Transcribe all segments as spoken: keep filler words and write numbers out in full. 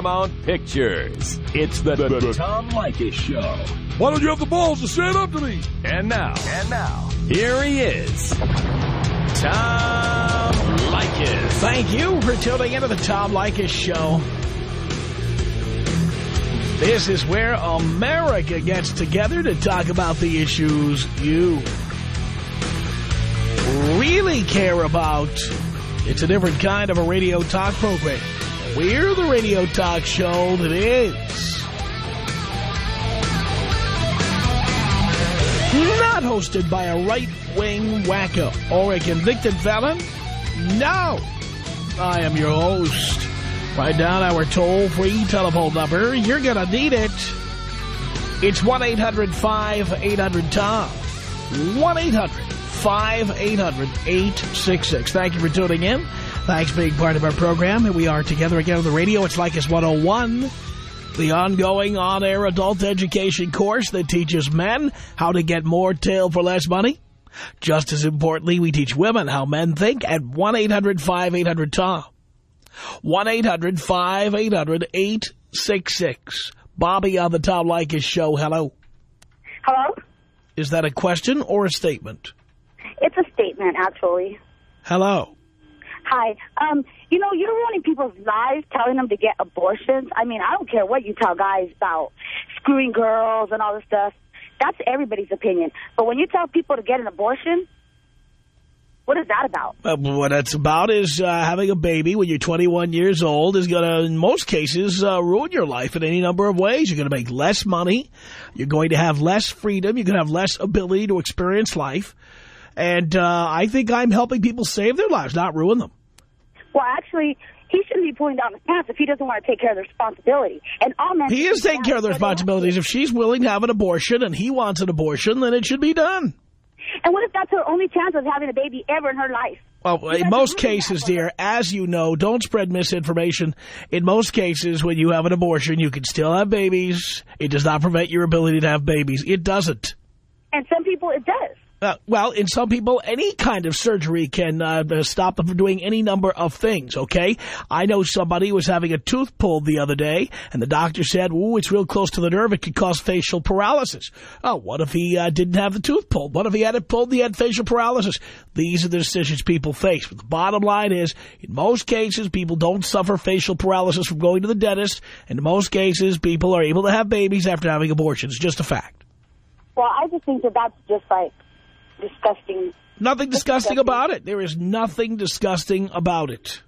Paramount Pictures. It's the, the, the Tom Leykis Show. Why don't you have the balls to stand up to me? And now, and now, here he is, Tom Leykis. Thank you for tuning into the Tom Leykis Show. This is where America gets together to talk about the issues you really care about. It's a different kind of a radio talk program. We're the radio talk show that is not hosted by a right-wing wacko or a convicted felon. No, I am your host. Write down our toll-free telephone number. You're going to need it. It's one eight hundred five eight hundred Tom. one eight hundred five eight hundred eight six six. Thank you for tuning in. Thanks for being part of our program. Here we are together again on the radio. It's Leykis one oh one, the ongoing on-air adult education course that teaches men how to get more tail for less money. Just as importantly, we teach women how men think at one eight hundred five eight hundred Tom. one eight hundred five eight hundred eight six six. Bobby on the Tom Leykis Show. Hello. Hello? Is that a question or a statement? It's a statement, actually. Hello. Hi. Um, you know, you're ruining people's lives telling them to get abortions. I mean, I don't care what you tell guys about screwing girls and all this stuff. That's everybody's opinion. But when you tell people to get an abortion, what is that about? Uh, what that's about is uh, having a baby when you're twenty-one years old is going to, in most cases, uh, ruin your life in any number of ways. You're going to make less money. You're going to have less freedom. You're going to have less ability to experience life. And uh, I think I'm helping people save their lives, not ruin them. Well, actually, he shouldn't be pulling down his pants if he doesn't want to take care of the responsibility. And all men he is taking care of the responsibilities. If she's willing to have an abortion and he wants an abortion, then it should be done. And what if that's her only chance of having a baby ever in her life? Well, in most cases, dear, as you know, don't spread misinformation. In most cases, when you have an abortion, you can still have babies. It does not prevent your ability to have babies. It doesn't. And some people, it does. Uh, well, in some people, any kind of surgery can uh, stop them from doing any number of things, okay? I know somebody who was having a tooth pulled the other day, and the doctor said, ooh, it's real close to the nerve. It could cause facial paralysis. Oh, what if he uh, didn't have the tooth pulled? What if he had it pulled and he had facial paralysis? These are the decisions people face. But the bottom line is, in most cases, people don't suffer facial paralysis from going to the dentist. And in most cases, people are able to have babies after having abortions. It's just a fact. Well, I just think that that's just like disgusting. Nothing disgusting, disgusting about it. There is nothing disgusting about it.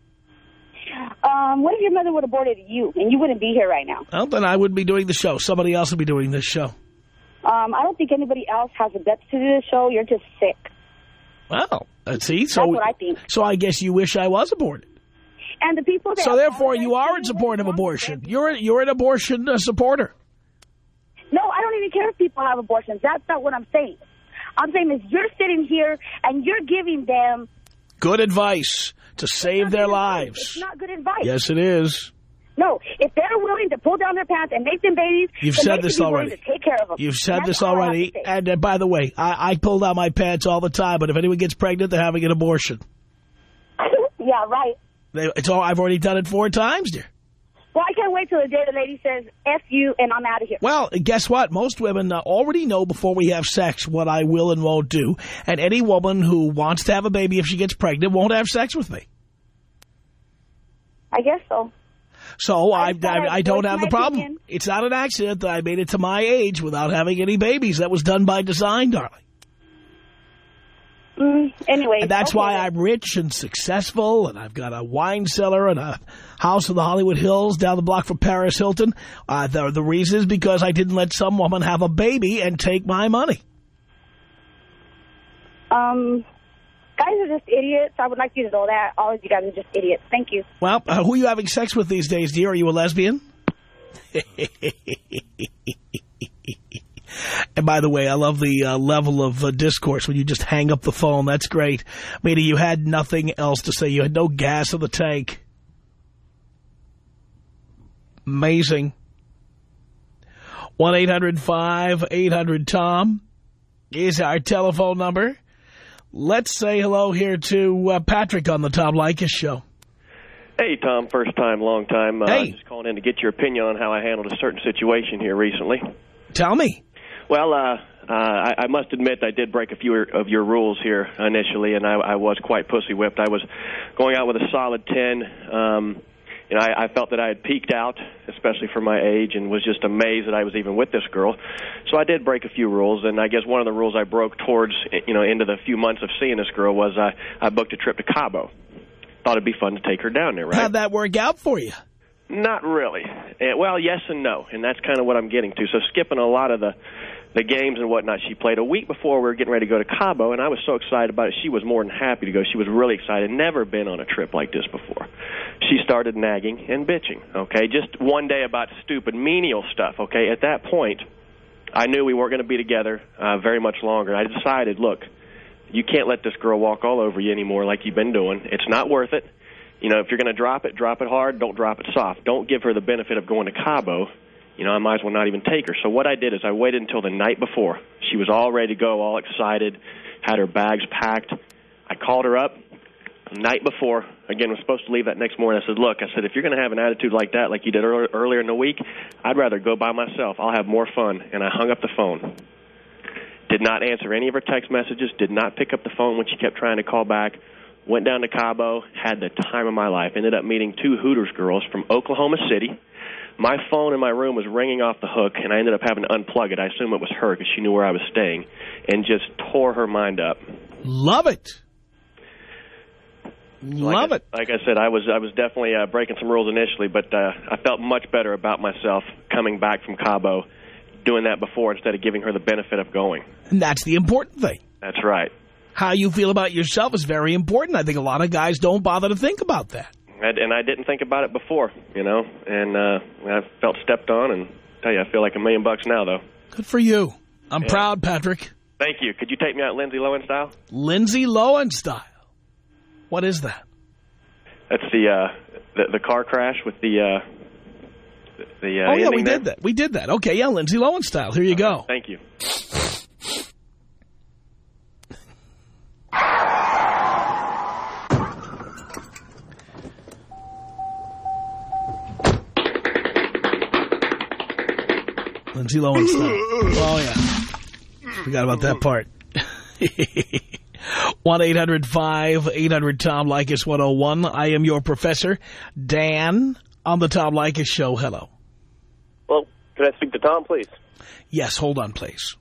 Um, what if your mother would have aborted you and you wouldn't be here right now? Well, then I wouldn't be doing the show. Somebody else would be doing this show. Um, I don't think anybody else has the guts to do this show. You're just sick. Well, let's see. So, that's what I think. So I guess you wish I was aborted. And the people that... So therefore you are in support of abortion. You're, you're an abortion uh, supporter. No, I don't even care if people have abortions. That's not what I'm saying. I'm saying is you're sitting here and you're giving them... good advice to save their lives. It's not good advice. Yes, it is. No, if they're willing to pull down their pants and make them babies... You've said this already. To take care of them. You've said this already. And uh, by the way, I, I pull down my pants all the time, but if anyone gets pregnant, they're having an abortion. Yeah, right. They, it's all, I've already done it four times, dear. Well, I can't wait till the day the lady says, F you, and I'm out of here. Well, guess what? Most women uh, already know before we have sex what I will and won't do. And any woman who wants to have a baby if she gets pregnant won't have sex with me. I guess so. So I, I, I, I don't have the problem. Opinion. It's not an accident that I made it to my age without having any babies. That was done by design, darling. Mm, anyway, and that's okay. why I'm rich and successful, and I've got a wine cellar and a house in the Hollywood Hills down the block from Paris Hilton. Uh, the, the reason is because I didn't let some woman have a baby and take my money. Um, guys are just idiots. I would like you to know that. All of you guys are just idiots. Thank you. Well, uh, who are you having sex with these days, dear? Are you a lesbian? And by the way, I love the uh, level of uh, discourse when you just hang up the phone. That's great. Meaning you had nothing else to say. You had no gas in the tank. Amazing. one eight hundred five eight hundred Tom is our telephone number. Let's say hello here to uh, Patrick on the Tom Leykis Show. Hey, Tom. First time, long time. Uh, Hey. Just calling in to get your opinion on how I handled a certain situation here recently. Tell me. Well, uh, uh, I, I must admit I did break a few of your rules here initially, and I, I was quite pussy-whipped. I was going out with a solid ten. Um, you know, I, I felt that I had peaked out, especially for my age, and was just amazed that I was even with this girl. So I did break a few rules, and I guess one of the rules I broke towards, you know, into the few months of seeing this girl was I, I booked a trip to Cabo. Thought it'd be fun to take her down there, right? How'd that work out for you? Not really. Uh, well, yes and no, and that's kind of what I'm getting to. So skipping a lot of the the games and whatnot she played. A week before we were getting ready to go to Cabo, and I was so excited about it. She was more than happy to go. She was really excited. Never been on a trip like this before. She started nagging and bitching, okay? Just one day about stupid, menial stuff, okay? At that point, I knew we weren't going to be together uh, very much longer. I decided, look, you can't let this girl walk all over you anymore like you've been doing. It's not worth it. You know, if you're going to drop it, drop it hard. Don't drop it soft. Don't give her the benefit of going to Cabo. You know, I might as well not even take her. So what I did is I waited until the night before. She was all ready to go, all excited, had her bags packed. I called her up the night before. Again, was supposed to leave that next morning. I said, look, I said, if you're going to have an attitude like that, like you did earlier, earlier in the week, I'd rather go by myself. I'll have more fun. And I hung up the phone. Did not answer any of her text messages, did not pick up the phone when she kept trying to call back. Went down to Cabo, had the time of my life. Ended up meeting two Hooters girls from Oklahoma City. My phone in my room was ringing off the hook, and I ended up having to unplug it. I assume it was her because she knew where I was staying, and just tore her mind up. Love it. Love like it. I, like I said, I was I was definitely uh, breaking some rules initially, but uh, I felt much better about myself coming back from Cabo, doing that before instead of giving her the benefit of going. And that's the important thing. That's right. How you feel about yourself is very important. I think a lot of guys don't bother to think about that. And, and I didn't think about it before, you know, and uh, I felt stepped on, and I tell you, I feel like a million bucks now, though. Good for you. I'm Yeah. proud, Patrick. Thank you. Could you take me out Lindsay Lohan style? Lindsay Lohan style. What is that? That's the uh, the, the car crash with the uh, the. Uh, Oh, yeah, we ending there. did that. We did that. Okay, yeah, Lindsay Lohan style. Here you go. Thank you. Lindsay Lohan style. Oh, yeah. Forgot about that part. one eight hundred five eight hundred Tom Leykis one oh one. I am your professor, Dan, on the Tom Leykis Show. Hello. Well, can I speak to Tom, please? Yes, hold on, please.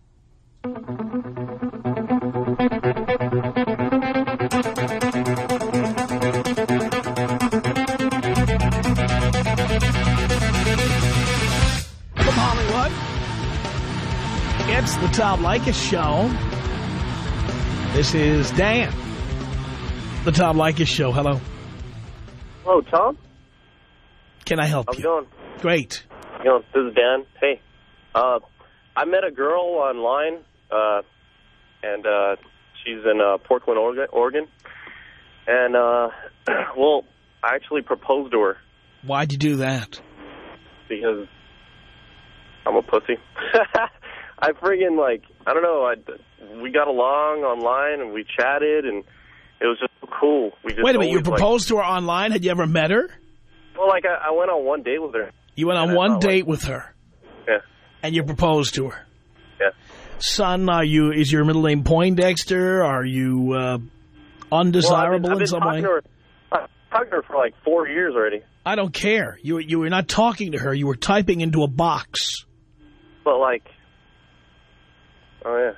From Hollywood, it's the Tom Leykis Show. This is Dan. The Tom Leykis Show. Hello. Hello, Tom. Can I help How's you? it going? Great. You know, this is Dan. Hey, uh, I met a girl online, uh, and uh, she's in uh, Portland, Oregon. And, uh, well, I actually proposed to her Why'd you do that? because I'm a pussy. I friggin', like, I don't know, I, we got along online, and we chatted, and it was just so cool. We just Wait a minute, you always, like- proposed to her online? Had you ever met her? Well, like, I, I went on one date with her. You went on And I one thought, date like- with her, Yeah, and you proposed to her. yeah. Son, are you? Is your middle name Poindexter? Are you uh, undesirable well, I've been, in some I've way? been talking to her, I've been talking to her for like four years already. I don't care. You you were not talking to her. You were typing into a box. But like, oh yeah.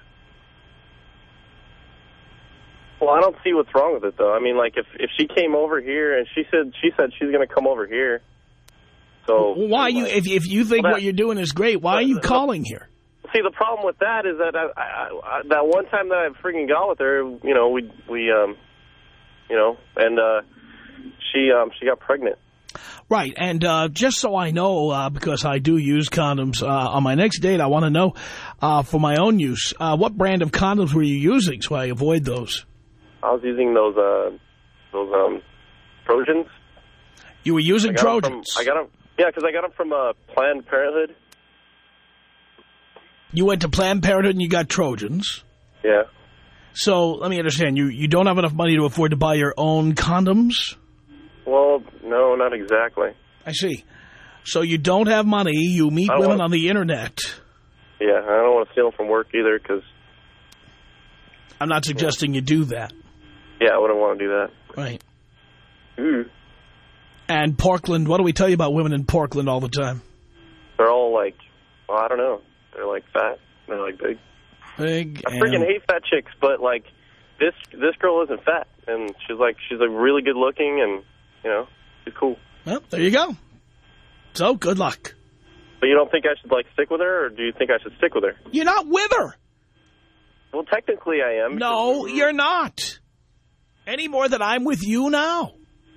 Well, I don't see what's wrong with it though. I mean, like if if she came over here and she said she said she's going to come over here. So Well, why you? like- If if you think Well, that- what you're doing is great, why are you but- calling here? See, the problem with that is that I, I, I, that one time that I freaking got with her, you know, we we um, you know, and uh, she um she got pregnant. Right, and uh, just so I know, uh, because I do use condoms, uh, on my next date, I want to know, uh, for my own use, uh, what brand of condoms were you using so I avoid those? I was using those uh those um Trojans. You were using I got 'em Trojans. From, I got them, yeah, because I got them from uh, Planned Parenthood. You went to Planned Parenthood and you got Trojans. Yeah. So let me understand, you, you don't have enough money to afford to buy your own condoms? Well, no, not exactly. I see. So you don't have money. You meet women wanna... on the Internet. Yeah, I don't want to steal them from work either because... I'm not suggesting yeah. you do that. Yeah, I wouldn't want to do that. Right. Ooh. And Portland, what do we tell you about women in Portland all the time? They're all like, well, I don't know. They're like fat. They're like big. Big. I freaking hate fat chicks, but like this this girl isn't fat, and she's like she's like really good looking, and you know she's cool. Well, there you go. So good luck. But you don't think I should like stick with her, or do you think I should stick with her? You're not with her. Well, technically I am. No, you're not. Any more than I'm with you now.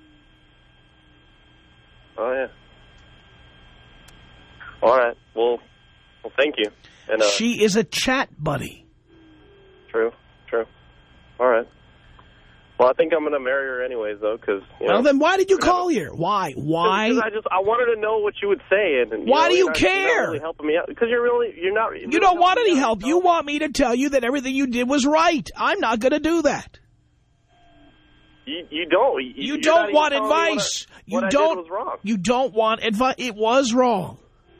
Oh yeah. All right. Well, well, thank you. And, uh, she is a chat buddy. True, true. All right. Well, I think I'm going to marry her anyways, though, because... Well, know, then why did you call here? Why? Why? Because I just I wanted to know what you would say. And, and why you know, do you not, care? You're not really helping me out. Because you're really... You're not... You're you don't want any help. You want me to tell you that everything you did was right. I'm not going to do that. You, you don't. You, you don't want advice. What I, what you I don't. Did was wrong. You don't want advice. It was wrong.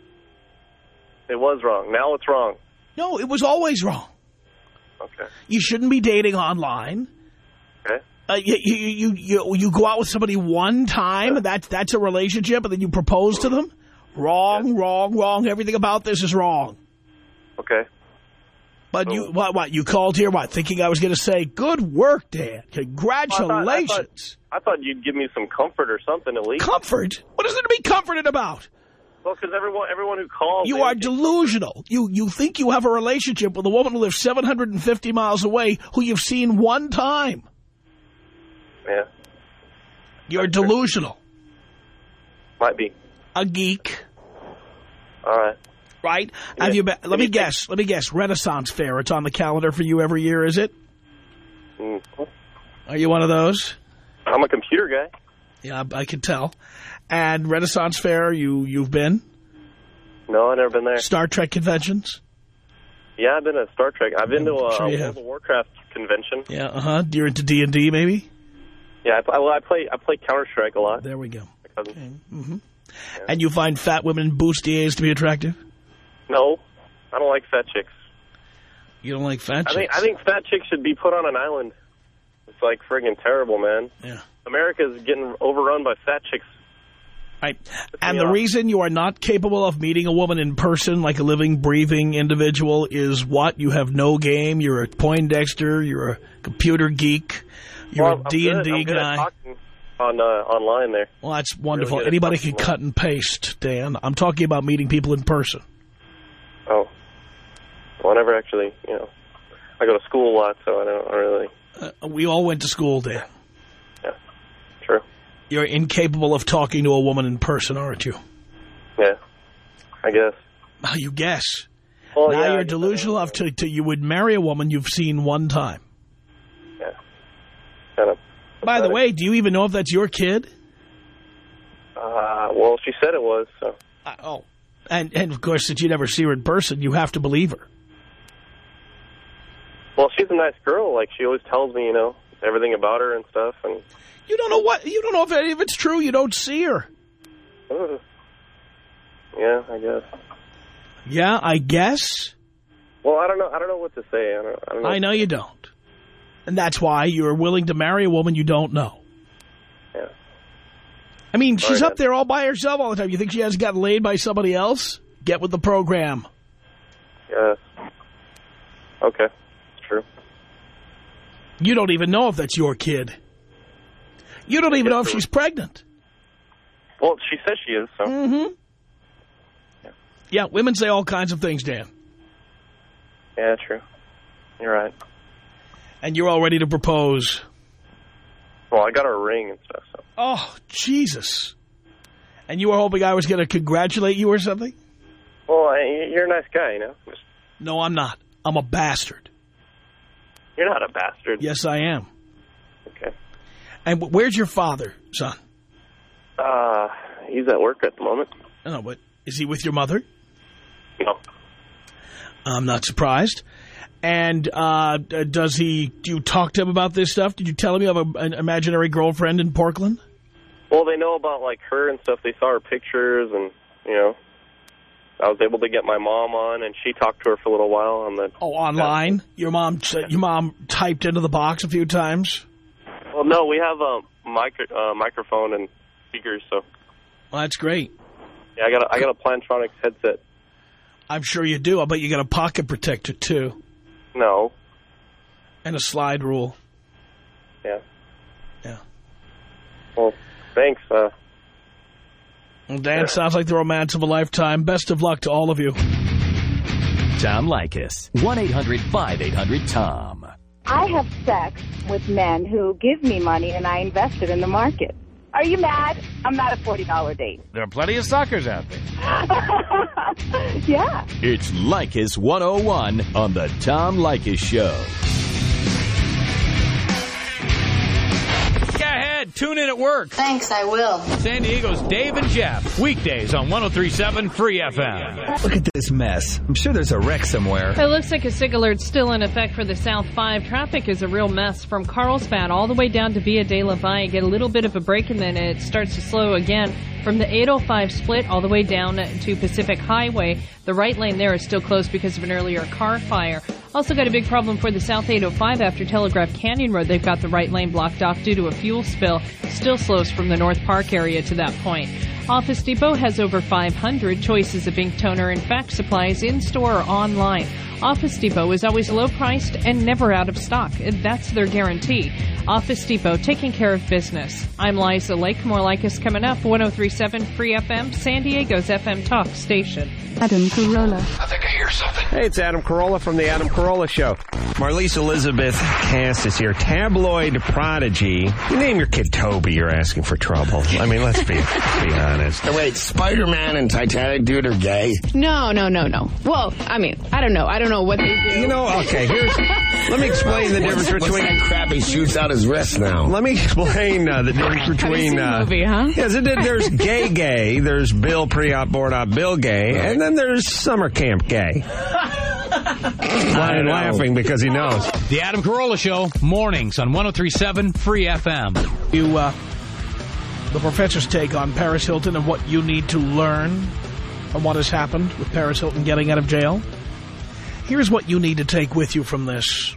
It was wrong. Now it's wrong. No, it was always wrong. Okay. You shouldn't be dating online. Okay. Uh, you, you, you, you, you go out with somebody one time, and that's, that's a relationship, and then you propose to them? Wrong, yeah. wrong, wrong. Everything about this is wrong. Okay. But so, you, what, what, you called here, what, thinking I was going to say, good work, Dan. Congratulations. I thought, I, thought, I thought you'd give me some comfort or something at least. Comfort? What is there to be comforted about? Well, because everyone, everyone who calls... You are delusional. You you think you have a relationship with a woman who lives seven hundred fifty miles away who you've seen one time. Yeah. You're That's delusional. True. Might be. A geek. All right. Right? Yeah. Have you been, let me guess. Let me guess. Renaissance Fair. It's on the calendar for you every year, is it? Mm-hmm. Are you one of those? I'm a computer guy. Yeah, I, I can tell. And Renaissance Fair, you, you've been? No, I've never been there. Star Trek conventions? Yeah, I've been to Star Trek. I've been to a sure World of Warcraft convention. Yeah, uh-huh. You're into D and D, maybe? Yeah, I, well, I play I play Counter-Strike a lot. There we go. Okay. Mm-hmm. Yeah. And you find fat women in bustiers to be attractive? No, I don't like fat chicks. You don't like fat chicks? I think, I think fat chicks should be put on an island. It's like friggin' terrible, man. Yeah. America's getting overrun by fat chicks. Right. And the reason you are not capable of meeting a woman in person like a living, breathing individual is what? You have no game. You're a Poindexter. You're a computer geek. You're well, a D and D guy. On, uh, online there. Well, that's wonderful. Really Anybody can cut and paste, Dan. I'm talking about meeting people in person. Oh. Well, I never actually, you know, I go to school a lot, so I don't really... Uh, we all went to school, Dan. Yeah, true. You're incapable of talking to a woman in person, aren't you? Yeah, I guess. Oh, you guess. Well, now yeah, you're delusional enough to, to you would marry a woman you've seen one time. Yeah. Kind of. By the way, do you even know if that's your kid? Uh, well, she said it was, so. Uh, oh. And, and, of course, since you never see her in person, you have to believe her. Well, she's a nice girl. Like, she always tells me, you know, everything about her and stuff. And you don't know what, you don't know if any of it's true. You don't see her. Uh, yeah, I guess. Yeah, I guess. Well, I don't know. I don't know what to say. I don't, I don't know. I know you don't. And that's why you're willing to marry a woman you don't know. Yeah. I mean, she's Sorry, up there all by herself all the time. You think she hasn't gotten laid by somebody else? Get with the program. Yes. Okay. It's true. You don't even know if that's your kid. You don't even know if she's pregnant. Well, she says she is, so. Mm-hmm. Yeah. Yeah, women say all kinds of things, Dan. Yeah, true. You're right. And you're all ready to propose. Well, I got her ring and stuff, so. Oh, Jesus. And you were hoping I was going to congratulate you or something? Well, you're a nice guy, you know. Just... No, I'm not. I'm a bastard. You're not a bastard. Yes, I am. Okay. And where's your father, son? Uh, he's at work at the moment. No, but is he with your mother? No. I'm not surprised. And uh, does he, do you talk to him about this stuff? Did you tell him you have a, an imaginary girlfriend in Portland? well, they know about, like, her and stuff. They saw her pictures, and, you know, I was able to get my mom on, and she talked to her for a little while on the... Oh, online? Your mom your mom typed into the box a few times? Well, no, we have a micro, uh, microphone and speakers, so... Well, that's great. Yeah, I got a, I got a Plantronics headset. I'm sure you do. I bet you got a pocket protector, too. No. And a slide rule. Yeah. Yeah. Well, thanks. Uh, well, Dan, sounds like the romance of a lifetime. Best of luck to all of you. Tom Leykis. one eight hundred five eight hundred Tom. I have sex with men who give me money and I invest it in the market. Are you mad? I'm not a forty dollar date. There are plenty of suckers out there. Yeah. It's Leykis one oh one on the Tom Leykis Show. Go ahead, tune in at work. Thanks, I will. San Diego's Dave and Jeff. Weekdays on one oh three seven Free F M. Look at this mess. I'm sure there's a wreck somewhere. It looks like a SIG alert's still in effect for the South five. Traffic is a real mess from Carlsbad all the way down to Via de la Valle. Get a little bit of a break and then it starts to slow again. From the eight oh five split all the way down to Pacific Highway, the right lane there is still closed because of an earlier car fire. Also got a big problem for the South eight oh five after Telegraph Canyon Road. They've got the right lane blocked off due to a fuel spill. Still slows from the North Park area to that point. Office Depot has over five hundred choices of ink toner and fax supplies in-store or online. Office Depot is always low-priced and never out of stock. That's their guarantee. Office Depot, taking care of business. I'm Liza Lake. More like us coming up. one oh three seven Free F M, San Diego's F M talk station. Adam Carolla. I think I hear something. Hey, it's Adam Carolla from the Adam Carolla Show. Marlise Elizabeth Cass is here. Tabloid prodigy. You name your kid Toby, you're asking for trouble. I mean, let's be, be honest. Now, wait, Spider-Man and Titanic dude are gay? No, no, no, no. Well, I mean, I don't know. I don't know what they do. You know, okay, here's... Let me explain the difference what's, between... What's that crap he shoots out his wrist now? Let me explain uh, the difference between... Have you seen the movie, huh? Yes, it, there's gay gay, there's Bill pre-op, board-op Bill gay, and then there's summer camp gay. Ryan laughing because he knows. The Adam Carolla Show, mornings on one oh three seven Free F M. You, uh, the professor's take on Paris Hilton and what you need to learn from what has happened with Paris Hilton getting out of jail. Here's what you need to take with you from this.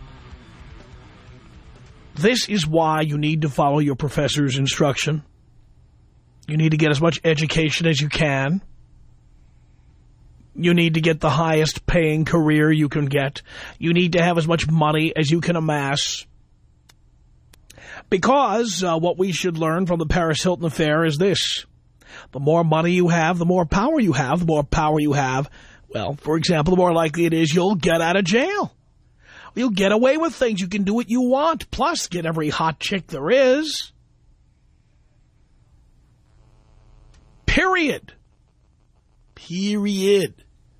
This is why you need to follow your professor's instruction. You need to get as much education as you can. You need to get the highest paying career you can get. You need to have as much money as you can amass. Because uh, what we should learn from the Paris Hilton affair is this. The more money you have, the more power you have. The more power you have, well, for example, the more likely it is you'll get out of jail. You'll get away with things. You can do what you want. Plus, get every hot chick there is. Period. Period.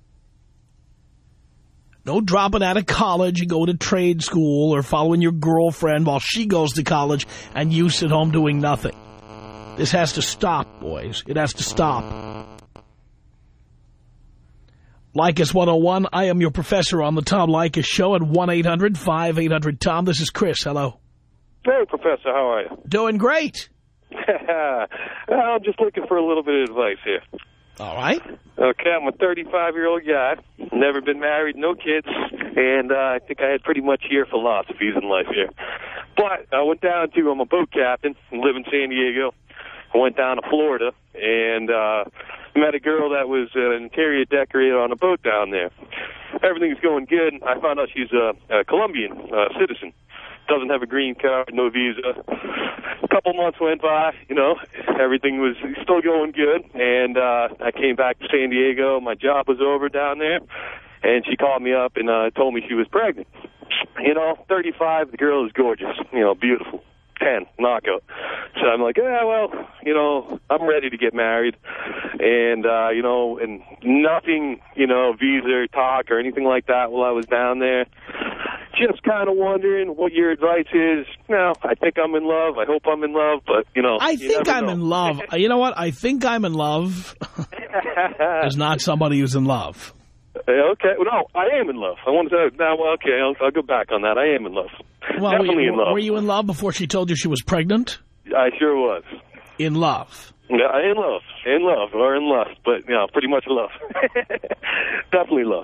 No dropping out of college and going to trade school or following your girlfriend while she goes to college and you sit home doing nothing. This has to stop, boys. It has to stop. Leykis one oh one, I am your professor on the Tom Leykis Show at one eight hundred five eight hundred Tom. This is Chris. Hello. Hey, Professor. How are you? Doing great. I'm just looking for a little bit of advice here. All right. Okay, I'm a thirty-five-year-old guy, never been married, no kids, and uh, I think I had pretty much your philosophies in life here. But I went down to, I'm a boat captain, live in San Diego. I went down to Florida and uh, met a girl that was an interior decorator on a boat down there. Everything's going good. I found out she's a, a Colombian uh, citizen. Doesn't have a green card, no visa. A couple months went by, you know, everything was still going good. And uh, I came back to San Diego. My job was over down there. And she called me up and uh, told me she was pregnant. You know, thirty-five, the girl is gorgeous, you know, beautiful. ten, knockout. So I'm like, yeah, well, you know, I'm ready to get married. And, uh, you know, and nothing, you know, visa talk or anything like that while I was down there. Just kind of wondering what your advice is. No, I think I'm in love. I hope I'm in love, but, you know. I you think I'm know. in love. You know what? I think I'm in love is not somebody who's in love. Okay. Well, no, I am in love. I want to say, no, well, okay, I'll, I'll go back on that. I am in love. Well, Definitely were you, in love. Were you in love before she told you she was pregnant? I sure was. In love. Yeah, in love. In love, or in lust, but, you know, pretty much love. Definitely love.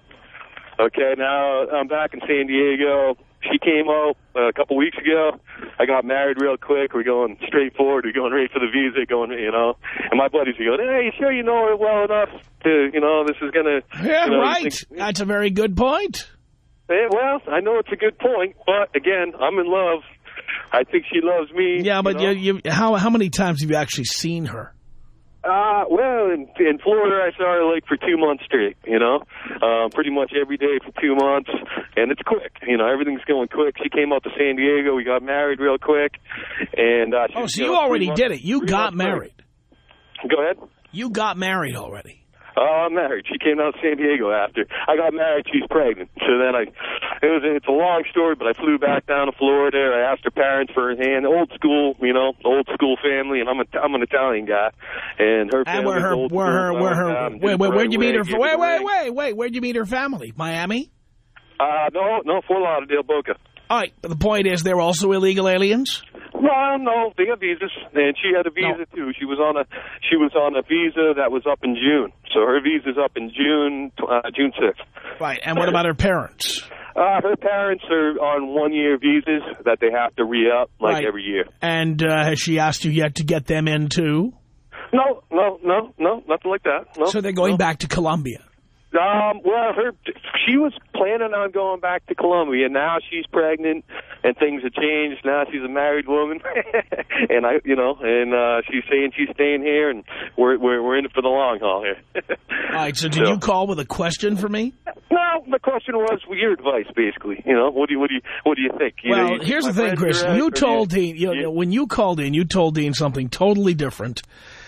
Okay, now I'm back in San Diego. She came out uh, a couple weeks ago. I got married real quick. We're going straight forward. We're going right for the visa, going, you know. And my buddies are going, hey, you sure you know her well enough to, you know, this is going to... Yeah, you know, right. think, That's a very good point. Yeah, well, I know it's a good point, but, again, I'm in love. I think she loves me. Yeah, but you know? you, you, how how many times have you actually seen her? Uh, well, in, in Florida, I saw her like for two months straight, you know, uh, pretty much every day for two months, and it's quick, you know, everything's going quick. She came out to San Diego, we got married real quick, and uh, she, oh, so you you know, already months, did it. You got married. Go ahead. You got married already. Oh, I'm married. She came out to San Diego after. I got married. She's pregnant. So then I, it was, it's a long story, but I flew back down to Florida. I asked her parents for her hand. Old school, you know, old school family, and I'm a, I'm an Italian guy. And her family. And where her, old where her, school, where her, down, wait, wait, where'd you meet her? Give Wait, her wait, ring. wait, wait, where'd you meet her family? Miami? Uh, no, no, Fort Lauderdale, Boca. All right, but the point is they're also illegal aliens? Well, no, they got visas, and she had a visa no. too. She was on a she was on a visa that was up in June, so her visa's up in June uh, June sixth. Right, and what about her parents? Uh, her parents are on one-year visas that they have to re-up like right. every year. And uh, has she asked you yet to get them in too? No, no, no, no, nothing like that. No, so they're going no. back to Colombia. Um, well, her she was planning on going back to Colombia. Now she's pregnant, and things have changed. Now she's a married woman, and I, you know, and uh, she's saying she's staying here, and we're we're we're in it for the long haul here. All right. So did so. you call with a question for me? No, the question was well, your advice, basically. You know, what do you what do you what do you think? You well, know, you, here's the thing, Chris. You told Dean you, you know, when you called in, you told Dean something totally different.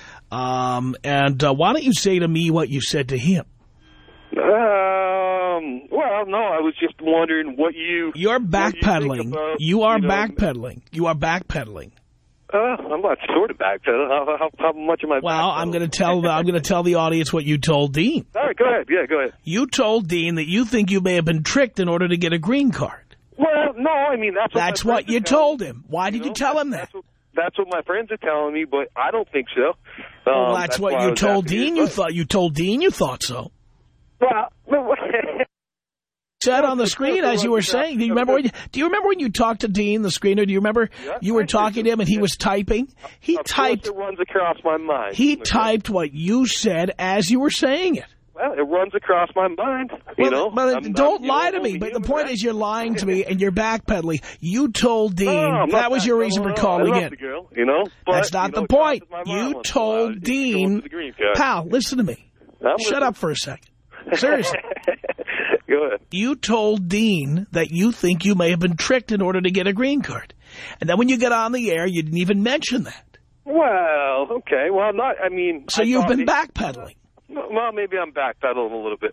Um, and uh, why don't you say to me what you said to him? Um, well, no, I was just wondering what you... You're backpedaling. You, you are you know, backpedaling. You are backpedaling. Uh, I'm not sort of backpedaling. How, how, how much am I Well, I'm going to tell the, I'm going to tell the audience what you told Dean. All right, go ahead. Yeah, go ahead. You told Dean that you think you may have been tricked in order to get a green card. Well, no, I mean, that's what That's what you told him. Why did you, know, you tell him that? That's what, that's what my friends are telling me, but I don't think so. Um, well, that's, that's what you told Dean. You thought you told Dean you thought so. Well, said on the screen as you were saying. Do you remember when you, do you remember when you talked to Dean, the screener? Do you remember yeah, you were talking to him and he was typing? He of typed. It runs across my mind. He okay. typed what you said as you were saying it. Well, it runs across my mind. You well, know, but I'm, don't I'm, lie know, to me. But the point right? is, you're lying to me and you're backpedaling. You told Dean no, that was your reason no, for no, calling I love in. The girl, you know, but, that's not you know, the point. You told Dean, pal, listen to me. I'm Shut listening. up for a second. Seriously. Go ahead. You told Dean that you think you may have been tricked in order to get a green card. And then when you get on the air, you didn't even mention that. Well, okay. Well, not, I mean... So I you've been it, backpedaling. Well, maybe I'm backpedaling a little bit.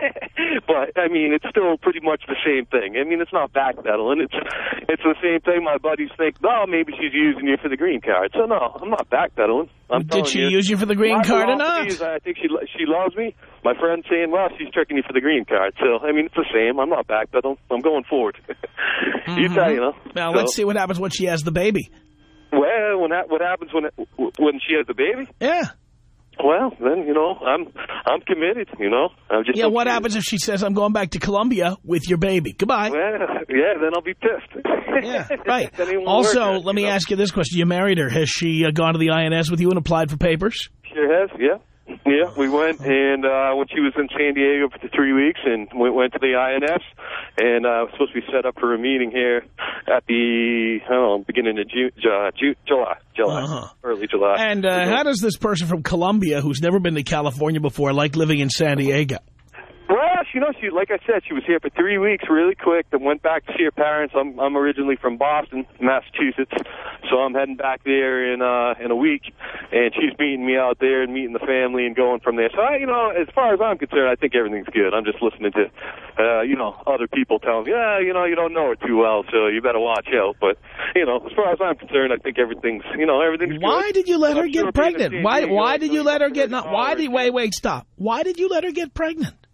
But, I mean, it's still pretty much the same thing. I mean, it's not backpedaling. It's it's the same thing. My buddies think, oh, maybe she's using you for the green card. So, no, I'm not backpedaling. I'm Did she you, use you for the green card or not? Is, I think she she loves me. My friend's saying, well, she's tricking you for the green card. So, I mean, it's the same. I'm not backpedaling. I'm going forward. mm-hmm. You tell, you know. Now, so. let's see what happens when she has the baby. Well, when that, what happens when it, when she has the baby? Yeah. Well, then, you know, I'm I'm committed, you know. I'm just yeah, what committed. happens if she says, I'm going back to Colombia with your baby? Goodbye. Well, yeah, then I'll be pissed. Yeah, right. Also, work, let me know? ask you this question. You married her. Has she uh, gone to the I N S with you and applied for papers? Sure has, yeah. Yeah, we went, and uh, when she was in San Diego for three weeks, and we went to the I N S, and uh, was supposed to be set up for a meeting here at the, I don't know, beginning of June, uh, June, July, July, uh-huh. early July. And uh, how does this person from Colombia, who's never been to California before, like living in San Diego? Well, you know, she, like I said, she was here for three weeks really quick, then went back to see her parents. I'm, I'm originally from Boston, Massachusetts, so I'm heading back there in uh, in a week, and she's meeting me out there and meeting the family and going from there. So, I, you know, as far as I'm concerned, I think everything's good. I'm just listening to, uh, you know, other people telling me, yeah, you know, you don't know her too well, so you better watch out. But, you know, as far as I'm concerned, I think everything's, you know, everything's Why good. did you let I'm her get sure pregnant? Why, why did you let her get, not, why did, you wait, wait, stop. Why did you let her get pregnant? Well,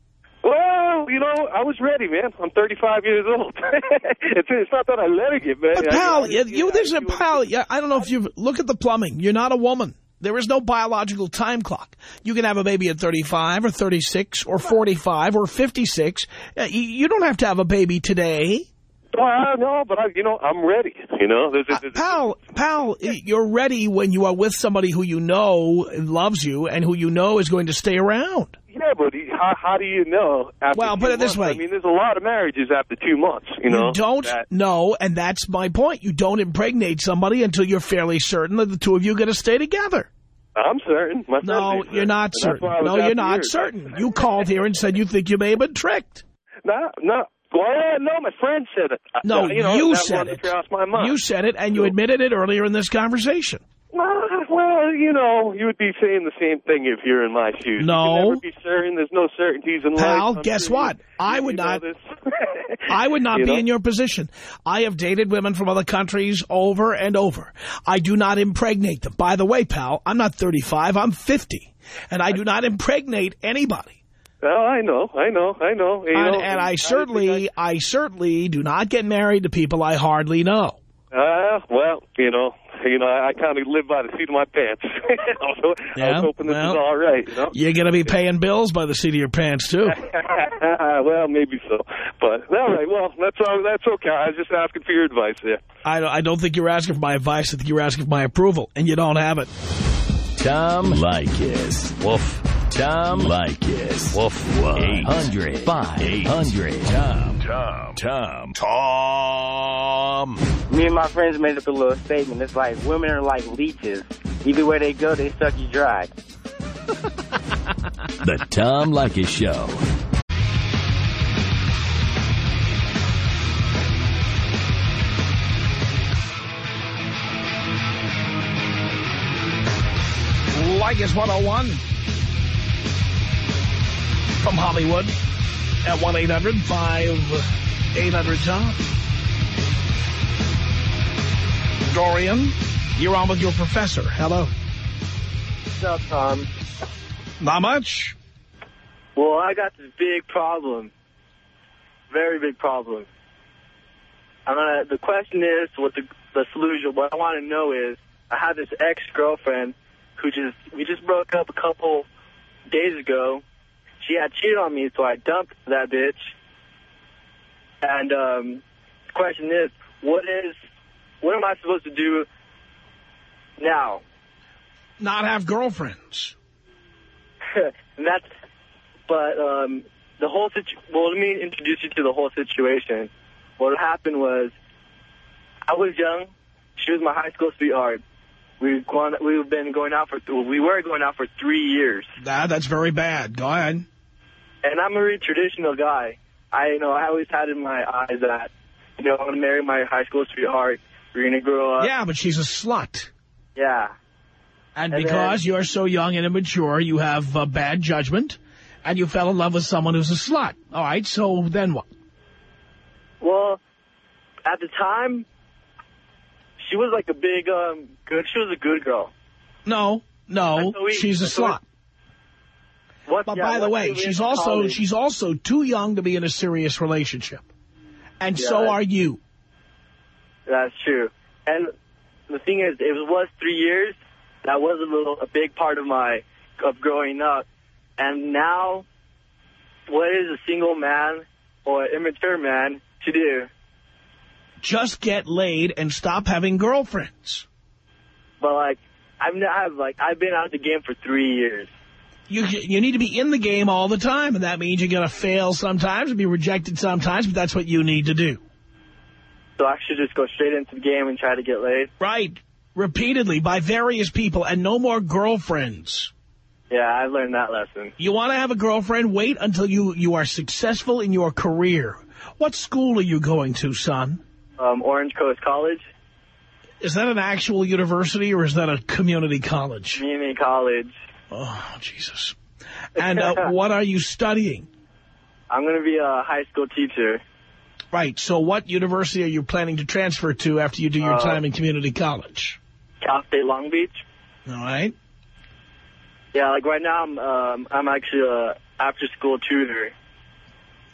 Well, you know, I was ready, man. I'm thirty-five years old. it's, it's not that I let it get, man. But pal, I, I, you, you, yeah, there's a pal. Yeah, I don't know if you've look at the plumbing. You're not a woman. There is no biological time clock. You can have a baby at thirty-five or thirty-six or forty-five or fifty-six. Uh, you, you don't have to have a baby today. Well, no, but I, you know, I'm ready. You know, there's, there's, uh, pal, pal, you're ready when you are with somebody who you know loves you and who you know is going to stay around. Yeah, but how, how do you know after Well, two put it this months? way. I mean, there's a lot of marriages after two months, you know. You don't that. know, and that's my point. You don't impregnate somebody until you're fairly certain that the two of you are going to stay together. I'm certain. My no, you're not certain. No, you're not yours. certain. You called here and said you think you may have been tricked. No, no. Well, no, my friend said it. No, you, know, you that said it. My mind. You said it, and you admitted it earlier in this conversation. Well, well, you know, you would be saying the same thing if you're in my shoes. No. You can never be certain. There's no certainties in Pal, life. guess sure what? You, I would you not. I would not you be know? in your position. I have dated women from other countries over and over. I do not impregnate them. By the way, pal, I'm not thirty-five. I'm fifty. And I do not impregnate anybody. Well, I know, I know, I know. You and, know and I certainly, I... I certainly do not get married to people I hardly know. Uh, well, you know, you know, I, I kind of live by the seat of my pants. also, yeah, I was hoping this well, is all right. You know? You're going to be paying bills by the seat of your pants, too. Well, maybe so. But, all right, well, that's all, that's okay. I was just asking for your advice there. I, I don't think you're asking for my advice. I think you're asking for my approval, and you don't have it. Tom Leykis. Woof. Tom Leykis. Woof. Woof. eight hundred, five hundred. Tom. Tom. Tom. Tom. Me and my friends made up a little statement. It's like women are like leeches. Either way they go, they suck you dry. The Tom Leykis Show. Leykis one oh one from Hollywood at one eight hundred, five eight hundred, Tom. Dorian, you're on with your professor. Hello. What's up, Tom? Not much. Well, I got this big problem. Very big problem. I'm gonna, the question is, what the, the solution, what I want to know is, I have this ex-girlfriend who just, we just broke up a couple days ago. She had cheated on me, so I dumped that bitch. And um, the question is, what is, what am I supposed to do now? Not have girlfriends. And that's, but um, the whole situ. Well, let me introduce you to the whole situation. What happened was, I was young. She was my high school sweetheart. We've gone. We've been going out for. We were going out for three years. Nah, that's very bad. Go ahead. And I'm a really traditional guy. I, you know, I always had in my eyes that, you know, I'm gonna marry my high school sweetheart. We're gonna grow up. Yeah, but she's a slut. Yeah. And, And because then, you're so young and immature, you have uh, bad judgment, and you fell in love with someone who's a slut. All right, so then what? Well, at the time, she was like a big, um, good. She was a good girl. No, no, we, she's a slut. What, But yeah, by the what way, we she's in also college. she's also too young to be in a serious relationship, and Yeah. so are you. That's true. And the thing is, it was three years. That was a little, a big part of my, of growing up. And now, what is a single man or immature man to do? Just get laid and stop having girlfriends. But like, I've, I've like, I've been out of the game for three years. You you need to be in the game all the time, and that means you're going to fail sometimes and be rejected sometimes, but that's what you need to do. So I should just go straight into the game and try to get laid? Right. Repeatedly by various people, and no more girlfriends. Yeah, I learned that lesson. You want to have a girlfriend? Wait until you, you are successful in your career. What school are you going to, son? Um, Orange Coast College. Is that an actual university, or is that a community college? Community college. Oh, Jesus. And uh, what are you studying? I'm going to be a high school teacher. Right. So what university are you planning to transfer to after you do your Uh, time in community college? Cal State Long Beach. All right. Yeah, like right now I'm um, I'm actually a after-school tutor.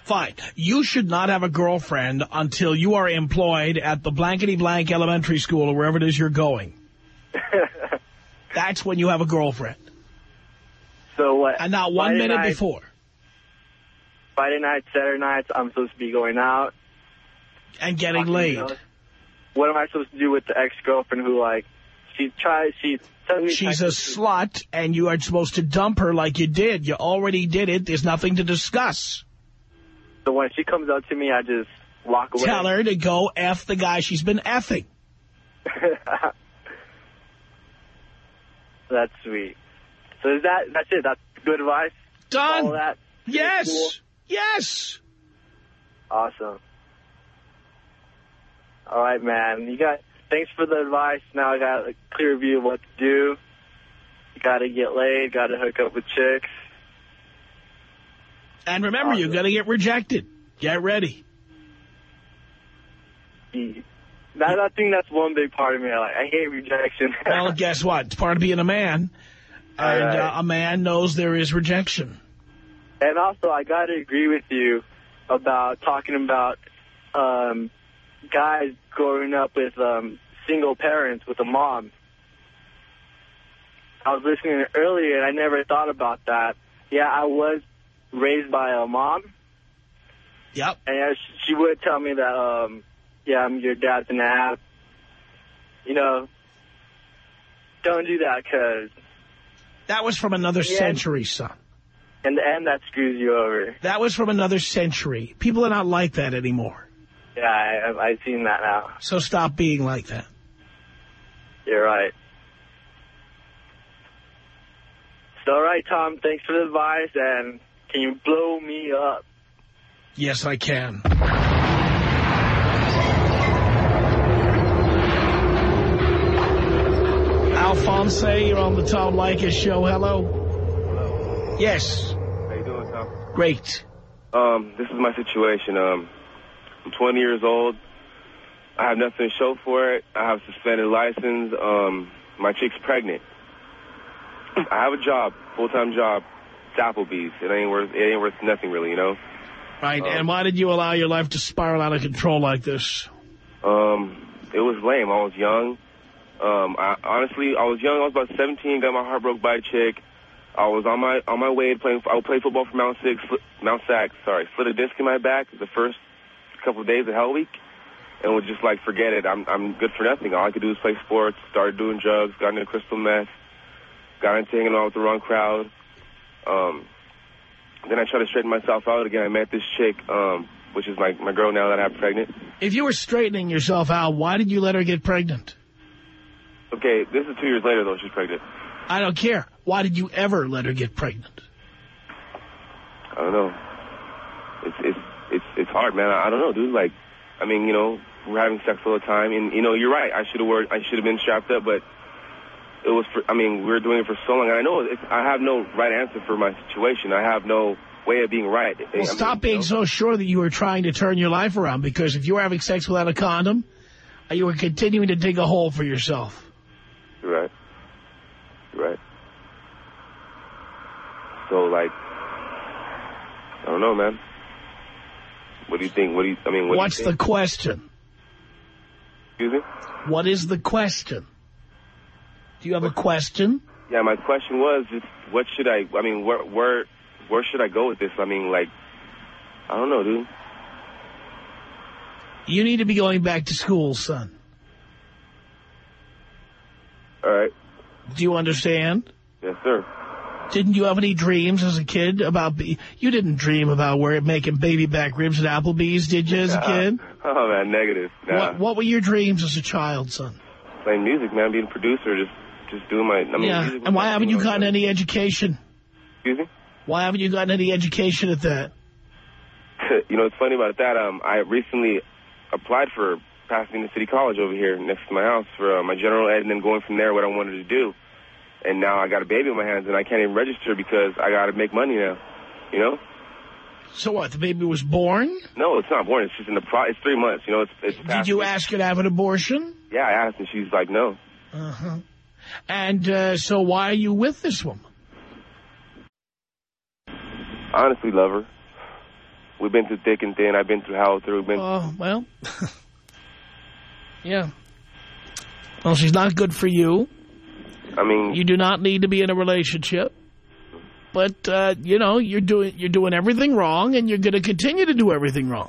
Fine. You should not have a girlfriend until you are employed at the blankety-blank elementary school or wherever it is you're going. That's when you have a girlfriend. So what? And not one Friday minute night, before. Friday nights, Saturday nights, I'm supposed to be going out. And getting talking, laid. You know, what am I supposed to do with the ex-girlfriend who, like, she tries, she tells me... She's a slut, and you are supposed to dump her like you did. You already did it. There's nothing to discuss. So when she comes up to me, I just walk away. Tell her to go F the guy she's been effing. That's sweet. So is that, that's it? That's good advice? Done. All that? Yes. Cool? Yes. Awesome. All right, man. You got. Thanks for the advice. Now I got a clear view of what to do. Got to get laid. Got to hook up with chicks. And remember, awesome. You're going to get rejected. Get ready. That, I think that's one big part of me. Like, I hate rejection. Well, guess what? It's part of being a man. And right. uh, a man knows there is rejection. And also, I got to agree with you about talking about um, guys growing up with um, single parents with a mom. I was listening earlier, and I never thought about that. Yeah, I was raised by a mom. Yep. And she would tell me that, um, yeah, I'm your dad's an ass. You know, don't do that, because... That was from another yeah. century, son. In the end, that screws you over. That was from another century. People are not like that anymore. Yeah, I, I've seen that now. So stop being like that. You're right. So, all right, Tom, thanks for the advice, and can you blow me up? Yes, I can. Alphonse, you're on the Tom Leykis show. Hello. Hello. Yes. How you doing, Tom? Great. Um, this is my situation. Um, I'm twenty years old. I have nothing to show for it. I have a suspended license. Um, my chick's pregnant. I have a job, full-time job. It's Applebee's. It ain't worth. It ain't worth nothing, really. You know. Right. Um, and why did you allow your life to spiral out of control like this? Um, it was lame. I was young. Um, I, honestly, I was young. I was about seventeen. Got my heart broke by a chick. I was on my on my way to playing. I would play football for Mount Six, Mount Sac. Sorry, slid a disc in my back the first couple of days of Hell Week, and was just like, forget it. I'm I'm good for nothing. All I could do was play sports. Started doing drugs. Got into crystal meth. Got into hanging out with the wrong crowd. Um, then I tried to straighten myself out again. I met this chick, um, which is my my girl now that I have pregnant. If you were straightening yourself out, why did you let her get pregnant? Okay, this is two years later, though, she's pregnant. I don't care. Why did you ever let her get pregnant? I don't know. It's it's it's it's hard, man. I, I don't know, dude. Like, I mean, you know, we're having sex all the time, and you know, you're right. I should have worked. I should have been strapped up, but it was. For, I mean, we were doing it for so long, and I know it's, I have no right answer for my situation. I have no way of being right. Well, I stop mean, being you know? so sure that you were trying to turn your life around, because if you were having sex without a condom, you were continuing to dig a hole for yourself. You're right. You're right. So, like, I don't know, man. What do you think? What do you, I mean, what What's do you think? the question? Excuse me? What is the question? Do you have a question? Yeah, my question was just, what should I, I mean, where, where, where should I go with this? I mean, like, I don't know, dude. You need to be going back to school, son. All right. Do you understand? Yes, sir. Didn't you have any dreams as a kid about... Be you didn't dream about where making baby back ribs at Applebee's, did you, as a kid? Oh, man, negative. Nah. What, what were your dreams as a child, son? Playing music, man, being a producer, just just doing my... I mean, yeah, and why haven't you gotten any education? Excuse me? Why haven't you gotten any education at that? You know, what's funny about that, um, I recently applied for Pasadena City College over here next to my house for uh, my general ed, and then going from there what I wanted to do. And now I got a baby in my hands, and I can't even register because I got to make money now, you know? So what, the baby was born? No, it's not born. It's just in the pro. It's three months, you know? It's, it's Did you ask her to have an abortion? Yeah, I asked, and she's like, no. Uh-huh. And uh, so why are you with this woman? Honestly, love her. we've been through thick and thin. I've been through hell through. Been. Oh, well. Yeah. Well, she's not good for you. I mean, you do not need to be in a relationship. But, uh, you know, you're doing you're doing everything wrong, and you're going to continue to do everything wrong.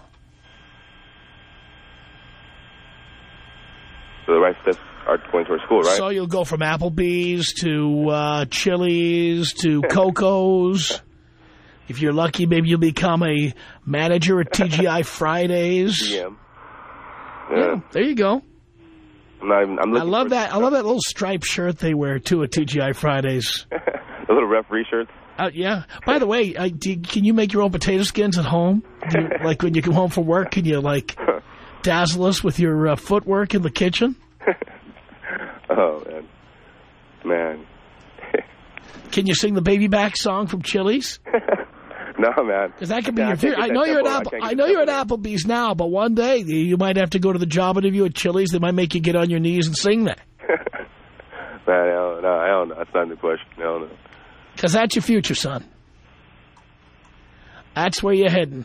So the right steps are going towards school, right? So you'll go from Applebee's to uh, Chili's to Coco's. If you're lucky, maybe you'll become a manager at T G I Fridays. Yeah. Yeah. Yeah, there you go. I'm not even, I'm I love that. I love that little striped shirt they wear too at T G I Fridays. The little referee shirts. Uh, yeah. By the way, I, do you, can you make your own potato skins at home? Do you, like when you come home from work, can you like dazzle us with your uh, footwork in the kitchen? Oh man, man. Can you sing the Baby Back song from Chili's? No, man. Because that could be yeah, your future. I, I know you're at Apple. I, I know you're at Applebee's now, but one day you might have to go to the job interview at Chili's. They might make you get on your knees and sing that. Man, I don't know. I don't know. That's not the question. I don't know. Because that's your future, son. That's where you're heading.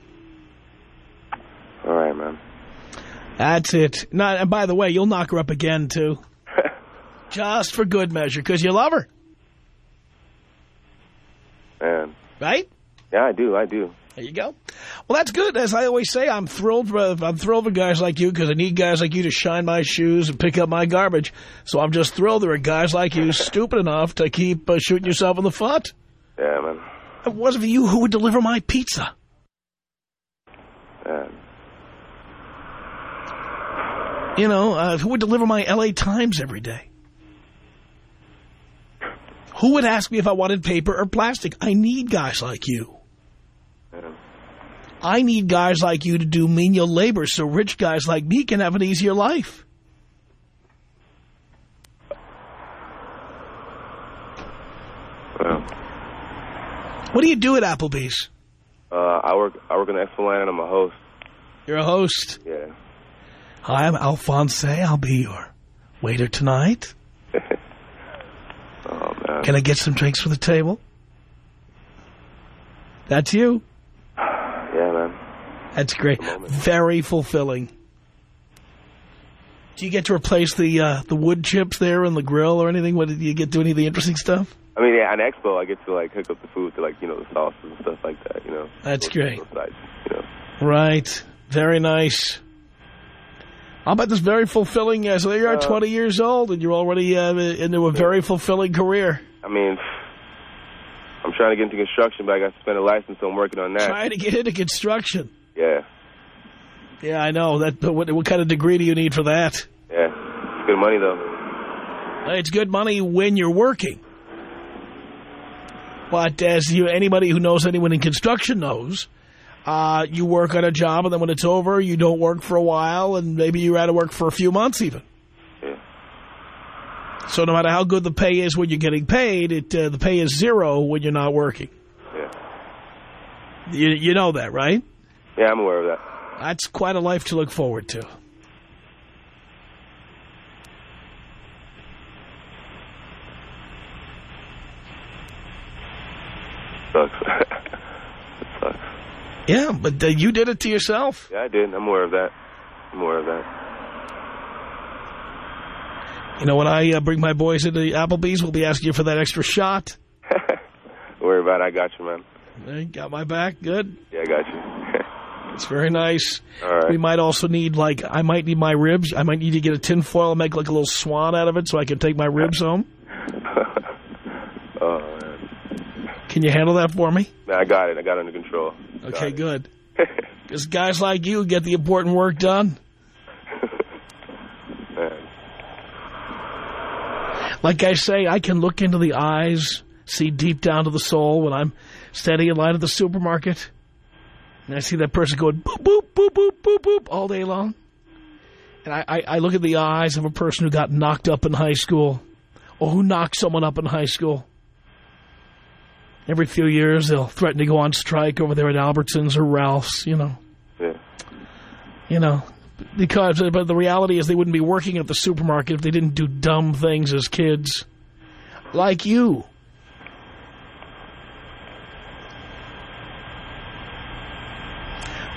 All right, man. That's it. Not, and by the way, you'll knock her up again, too. Just for good measure, because you love her. Man. Right? Yeah, I do. I do. There you go. Well, that's good. As I always say, I'm thrilled for, I'm thrilled for guys like you because I need guys like you to shine my shoes and pick up my garbage. So I'm just thrilled there are guys like you stupid enough to keep uh, shooting yourself in the foot. Yeah, man. If it wasn't for you, who would deliver my pizza? Yeah. You know, uh, who would deliver my L A Times every day? Who would ask me if I wanted paper or plastic? I need guys like you. Yeah. I need guys like you to do menial labor so rich guys like me can have an easier life. Well. What do you do at Applebee's? Uh, I work I work in the Expo and I'm a host. You're a host? Yeah. Hi, I'm Alphonse. I'll be your waiter tonight. Oh, man. Can I get some drinks for the table? That's you. Yeah, man. That's great. Very fulfilling. Do you get to replace the uh, the wood chips there on the grill or anything? What, did you get to do any of the interesting stuff? I mean, yeah, on Expo, I get to, like, hook up the food to, like, you know, the sauces and stuff like that, you know. That's those, great. Those sides, you know. Right. Very nice. I'll bet this very fulfilling. Uh, so you are uh, twenty years old, and you're already uh, into a very fulfilling career. I mean, I'm trying to get into construction, but I got to spend a license, so I'm working on that. Trying to get into construction. Yeah. Yeah, I know. That. But what, what kind of degree do you need for that? Yeah. It's good money, though. It's good money when you're working. But as you, anybody who knows anyone in construction knows, uh, you work on a job, and then when it's over, you don't work for a while, and maybe you're out of work for a few months even. Yeah. So no matter how good the pay is when you're getting paid, it uh, the pay is zero when you're not working. Yeah. You, you know that, right? Yeah, I'm aware of that. That's quite a life to look forward to. Sucks. It sucks. Yeah, but uh, you did it to yourself. Yeah, I did. I'm aware of that. I'm aware of that. You know, when I uh, bring my boys into Applebee's, we'll be asking you for that extra shot. Don't worry about it. I got you, man. You got my back? Good? Yeah, I got you. It's very nice. All right. We might also need, like, I might need my ribs. I might need to get a tin foil and make, like, a little swan out of it so I can take my ribs home. Oh, man. Can you handle that for me? No, I got it. I got it under control. Okay, good. Because guys like you get the important work done. Man. Like I say, I can look into the eyes, see deep down to the soul when I'm standing in line at the supermarket. And I see that person going boop, boop, boop, boop, boop, boop all day long. And I, I, I look at the eyes of a person who got knocked up in high school or who knocked someone up in high school. Every few years, they'll threaten to go on strike over there at Albertsons or Ralph's, you know. Yeah. You know, because but the reality is they wouldn't be working at the supermarket if they didn't do dumb things as kids. Like you.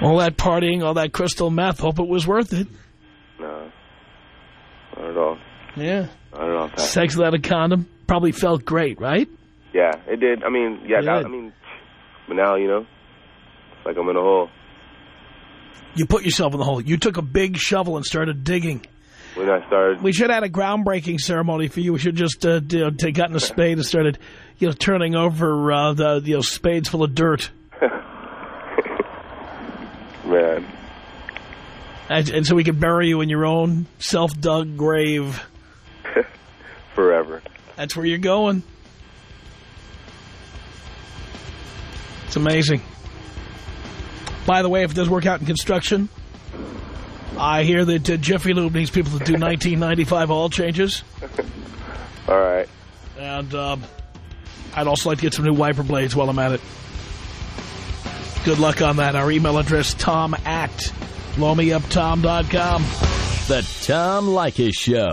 All that partying, all that crystal meth, hope it was worth it. No. Not at all. Yeah. Not at all. Pat. Sex without a condom probably felt great, right? Yeah, it did. I mean, yeah, It that, did. I mean, but now, you know, it's like I'm in a hole. You put yourself in the hole. You took a big shovel and started digging. When I started... We should have had a groundbreaking ceremony for you. We should just uh, you know, take gotten a spade and started, you know, turning over uh, the you know spades full of dirt. Man. And, and so we could bury you in your own self-dug grave. Forever. That's where you're going. It's amazing. By the way, if it does work out in construction, I hear that uh, Jiffy Lube needs people to do nineteen ninety-five oil changes. All right. And uh, I'd also like to get some new wiper blades while I'm at it. Good luck on that. Our email address, tom at blow me up tom dot com. The Tom Leykis Show.